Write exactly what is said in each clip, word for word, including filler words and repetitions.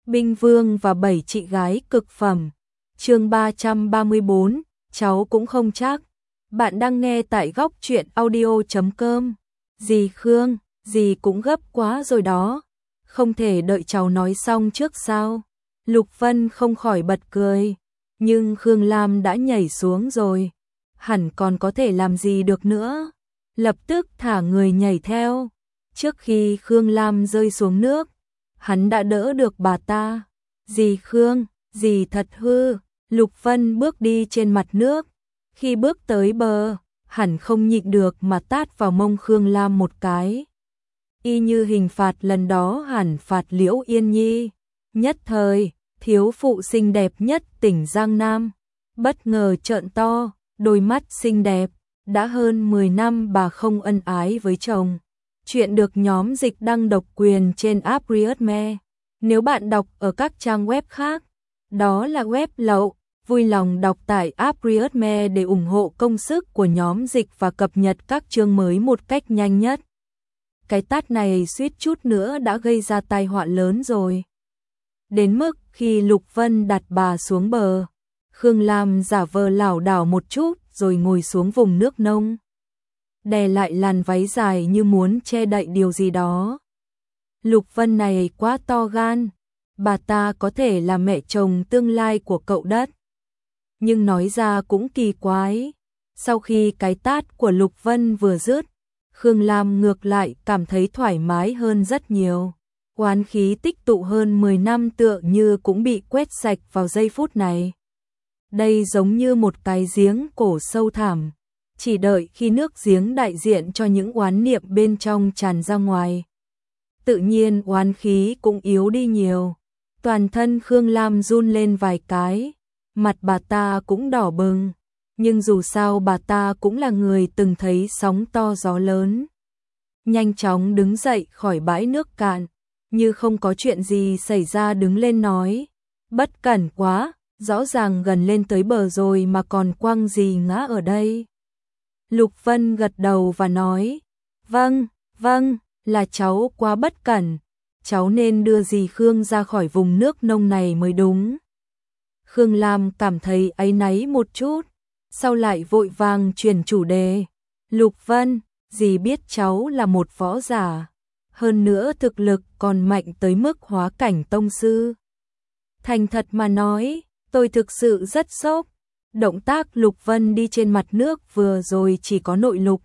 Binh Vương và bảy chị gái cực phẩm. Chương ba trăm ba mươi bốn, cháu cũng không chắc. Bạn đang nghe tại góc truyện audio chấm com. Dì Khương, dì cũng gấp quá rồi đó. Không thể đợi cháu nói xong trước sao? Lục Vân không khỏi bật cười. Nhưng Khương Lam đã nhảy xuống rồi. Hẳn còn có thể làm gì được nữa. Lập tức thả người nhảy theo. Trước khi Khương Lam rơi xuống nước, hắn đã đỡ được bà ta. Dì Khương, dì thật hư. Lục Vân bước đi trên mặt nước. Khi bước tới bờ, hẳn không nhịn được mà tát vào mông Khương Lam một cái. Y như hình phạt lần đó hẳn phạt Liễu Yên Nhi. Nhất thời, thiếu phụ xinh đẹp nhất tỉnh Giang Nam bất ngờ trợn to, đôi mắt xinh đẹp. Đã hơn mười năm bà không ân ái với chồng. Chuyện được nhóm dịch đăng độc quyền trên app Readme. Nếu bạn đọc ở các trang web khác, đó là web lậu. Vui lòng đọc tại app Readme để ủng hộ công sức của nhóm dịch và cập nhật các chương mới một cách nhanh nhất. Cái tát này suýt chút nữa đã gây ra tai họa lớn rồi. Đến mức khi Lục Vân đặt bà xuống bờ, Khương Lam giả vờ lảo đảo một chút rồi ngồi xuống vùng nước nông. Đè lại làn váy dài như muốn che đậy điều gì đó. Lục Vân này quá to gan, bà ta có thể là mẹ chồng tương lai của cậu đất. Nhưng nói ra cũng kỳ quái. Sau khi cái tát của Lục Vân vừa dứt, Khương Lam ngược lại cảm thấy thoải mái hơn rất nhiều. Oán khí tích tụ hơn mười năm tựa như cũng bị quét sạch vào giây phút này. Đây giống như một cái giếng cổ sâu thẳm, chỉ đợi khi nước giếng đại diện cho những oán niệm bên trong tràn ra ngoài. Tự nhiên oán khí cũng yếu đi nhiều. Toàn thân Khương Lam run lên vài cái, mặt bà ta cũng đỏ bừng. Nhưng dù sao bà ta cũng là người từng thấy sóng to gió lớn. Nhanh chóng đứng dậy khỏi bãi nước cạn, như không có chuyện gì xảy ra đứng lên nói. Bất cẩn quá, rõ ràng gần lên tới bờ rồi mà còn quăng gì ngã ở đây. Lục Vân gật đầu và nói, vâng, vâng, là cháu quá bất cẩn. Cháu nên đưa dì Khương ra khỏi vùng nước nông này mới đúng. Khương Lam cảm thấy áy náy một chút, sau lại vội vàng chuyển chủ đề. Lục Vân, dì biết cháu là một võ giả, hơn nữa thực lực còn mạnh tới mức hóa cảnh tông sư. Thành thật mà nói, tôi thực sự rất sốc. Động tác Lục Vân đi trên mặt nước vừa rồi chỉ có nội lục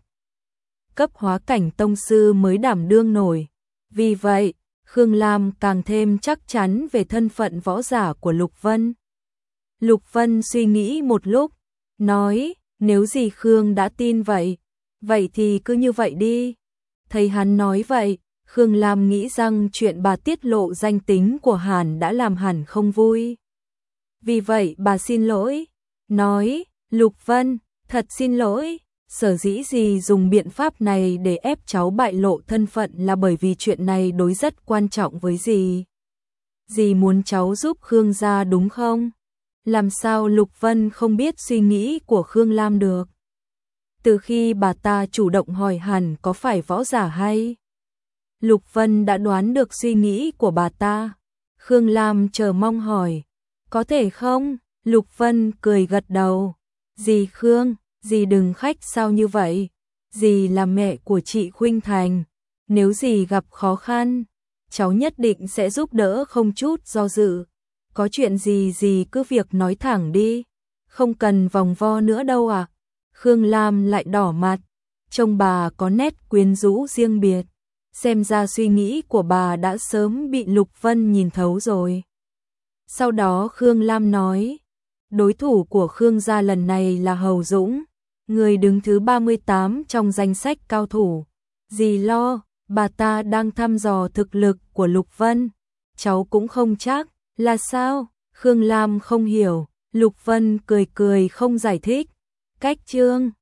cấp hóa cảnh tông sư mới đảm đương nổi. Vì vậy, Khương Lam càng thêm chắc chắn về thân phận võ giả của Lục Vân. Lục Vân suy nghĩ một lúc, nói, nếu dì Khương đã tin vậy, vậy thì cứ như vậy đi. Thấy hắn nói vậy, Khương Lam nghĩ rằng chuyện bà tiết lộ danh tính của Hàn đã làm Hàn không vui. Vì vậy bà xin lỗi, nói, Lục Vân, thật xin lỗi, sở dĩ dì dùng biện pháp này để ép cháu bại lộ thân phận là bởi vì chuyện này đối rất quan trọng với dì. Dì muốn cháu giúp Khương gia đúng không? Làm sao Lục Vân không biết suy nghĩ của Khương Lam được? Từ khi bà ta chủ động hỏi hẳn có phải võ giả hay? Lục Vân đã đoán được suy nghĩ của bà ta. Khương Lam chờ mong hỏi, có thể không? Lục Vân cười gật đầu. Dì Khương, dì đừng khách sao như vậy. Dì là mẹ của chị Khuynh Thành. Nếu dì gặp khó khăn, cháu nhất định sẽ giúp đỡ không chút do dự. Có chuyện gì dì cứ việc nói thẳng đi. Không cần vòng vo nữa đâu à. Khương Lam lại đỏ mặt. Trông bà có nét quyến rũ riêng biệt. Xem ra suy nghĩ của bà đã sớm bị Lục Vân nhìn thấu rồi. Sau đó Khương Lam nói, đối thủ của Khương gia lần này là Hầu Dũng, người đứng thứ ba mươi tám trong danh sách cao thủ. Dì lo, bà ta đang thăm dò thực lực của Lục Vân. Cháu cũng không chắc, là sao? Khương Lam không hiểu, Lục Vân cười cười không giải thích. Cách chương